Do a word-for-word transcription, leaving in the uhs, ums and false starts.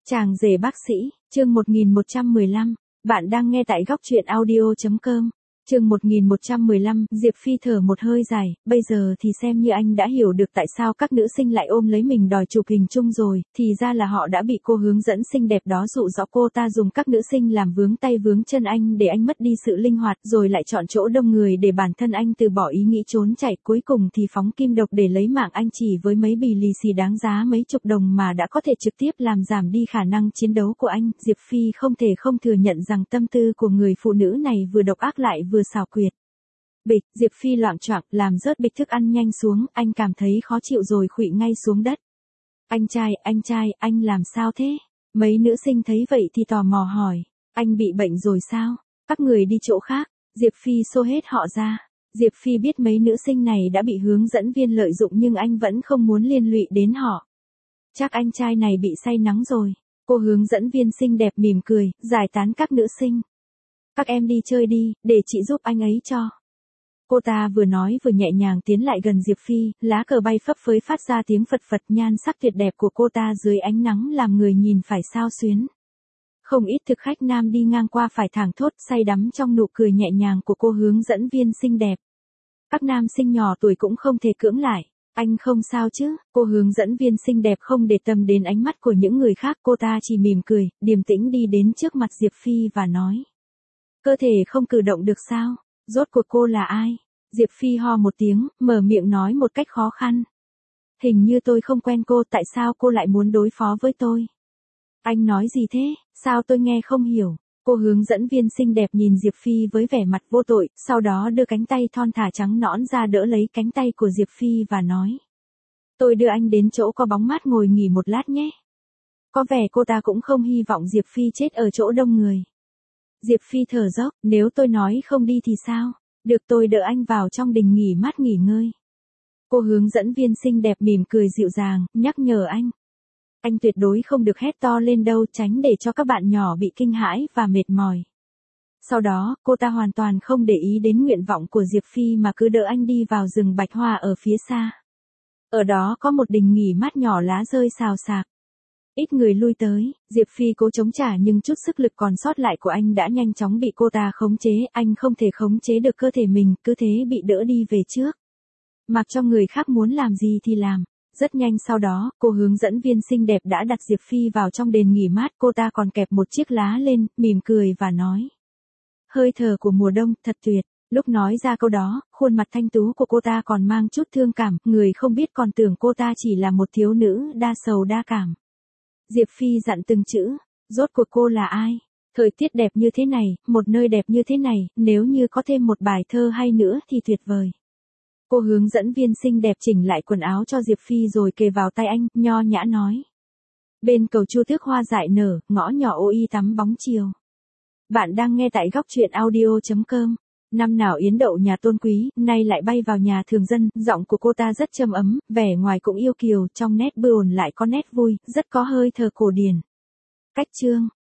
Chàng rể bác sĩ, chương một nghìn một trăm mười lăm, bạn đang nghe tại góc truyện audio chấm com. Chương một nghìn một trăm mười lăm, Diệp Phi thở một hơi dài, bây giờ thì xem như anh đã hiểu được tại sao các nữ sinh lại ôm lấy mình đòi chụp hình chung rồi, thì ra là họ đã bị cô hướng dẫn xinh đẹp đó dụ dỗ cô ta dùng các nữ sinh làm vướng tay vướng chân anh để anh mất đi sự linh hoạt, rồi lại chọn chỗ đông người để bản thân anh từ bỏ ý nghĩ trốn chạy, cuối cùng thì phóng kim độc để lấy mạng anh chỉ với mấy bì lì xì đáng giá mấy chục đồng mà đã có thể trực tiếp làm giảm đi khả năng chiến đấu của anh. Diệp Phi không thể không thừa nhận rằng tâm tư của người phụ nữ này vừa độc ác lại vừa xảo quyệt. Bịch, Diệp Phi loạng choạng làm rớt bịch thức ăn nhanh xuống, anh cảm thấy khó chịu rồi khuỵu ngay xuống đất. Anh trai, anh trai, anh làm sao thế? Mấy nữ sinh thấy vậy thì tò mò hỏi, anh bị bệnh rồi sao? Các người đi chỗ khác. Diệp Phi xô hết họ ra. Diệp Phi biết mấy nữ sinh này đã bị hướng dẫn viên lợi dụng nhưng anh vẫn không muốn liên lụy đến họ. Chắc anh trai này bị say nắng rồi. Cô hướng dẫn viên xinh đẹp mỉm cười, giải tán các nữ sinh. Các em đi chơi đi, để chị giúp anh ấy cho. Cô ta vừa nói vừa nhẹ nhàng tiến lại gần Diệp Phi, lá cờ bay phấp phới phát ra tiếng phật phật, nhan sắc tuyệt đẹp của cô ta dưới ánh nắng làm người nhìn phải xao xuyến. Không ít thực khách nam đi ngang qua phải thảng thốt say đắm trong nụ cười nhẹ nhàng của cô hướng dẫn viên xinh đẹp. Các nam sinh nhỏ tuổi cũng không thể cưỡng lại. Anh không sao chứ? Cô hướng dẫn viên xinh đẹp không để tâm đến ánh mắt của những người khác, cô ta chỉ mỉm cười, điềm tĩnh đi đến trước mặt Diệp Phi và nói. Cơ thể không cử động được sao? Rốt cuộc cô là ai? Diệp Phi ho một tiếng, mở miệng nói một cách khó khăn. Hình như tôi không quen cô, tại sao cô lại muốn đối phó với tôi? Anh nói gì thế? Sao tôi nghe không hiểu? Cô hướng dẫn viên xinh đẹp nhìn Diệp Phi với vẻ mặt vô tội, sau đó đưa cánh tay thon thả trắng nõn ra đỡ lấy cánh tay của Diệp Phi và nói. Tôi đưa anh đến chỗ có bóng mát ngồi nghỉ một lát nhé. Có vẻ cô ta cũng không hy vọng Diệp Phi chết ở chỗ đông người. Diệp Phi thở dốc, nếu tôi nói không đi thì sao? Được, tôi đỡ anh vào trong đình nghỉ mát nghỉ ngơi. Cô hướng dẫn viên xinh đẹp mỉm cười dịu dàng, nhắc nhở anh. Anh tuyệt đối không được hét to lên đâu, tránh để cho các bạn nhỏ bị kinh hãi và mệt mỏi. Sau đó, cô ta hoàn toàn không để ý đến nguyện vọng của Diệp Phi mà cứ đỡ anh đi vào rừng bạch hoa ở phía xa. Ở đó có một đình nghỉ mát nhỏ, lá rơi xào xạc. Ít người lui tới, Diệp Phi cố chống trả nhưng chút sức lực còn sót lại của anh đã nhanh chóng bị cô ta khống chế, anh không thể khống chế được cơ thể mình, cứ thế bị đỡ đi về trước. Mặc cho người khác muốn làm gì thì làm. Rất nhanh sau đó, cô hướng dẫn viên xinh đẹp đã đặt Diệp Phi vào trong đền nghỉ mát, cô ta còn kẹp một chiếc lá lên, mỉm cười và nói. Hơi thở của mùa đông, thật tuyệt. Lúc nói ra câu đó, khuôn mặt thanh tú của cô ta còn mang chút thương cảm, người không biết còn tưởng cô ta chỉ là một thiếu nữ đa sầu đa cảm. Diệp Phi dặn từng chữ, rốt cuộc cô là ai? Thời tiết đẹp như thế này, một nơi đẹp như thế này, nếu như có thêm một bài thơ hay nữa thì tuyệt vời. Cô hướng dẫn viên xinh đẹp chỉnh lại quần áo cho Diệp Phi rồi kề vào tay anh, nho nhã nói. Bên cầu Chu Tước hoa dại nở, ngõ nhỏ ô y tắm bóng chiều. Bạn đang nghe tại góc truyện audio chấm com. Năm nào yến đậu nhà tôn quý, nay lại bay vào nhà thường dân, giọng của cô ta rất trầm ấm, vẻ ngoài cũng yêu kiều, trong nét bừa ổn lại có nét vui, rất có hơi thơ cổ điển. Cách chương,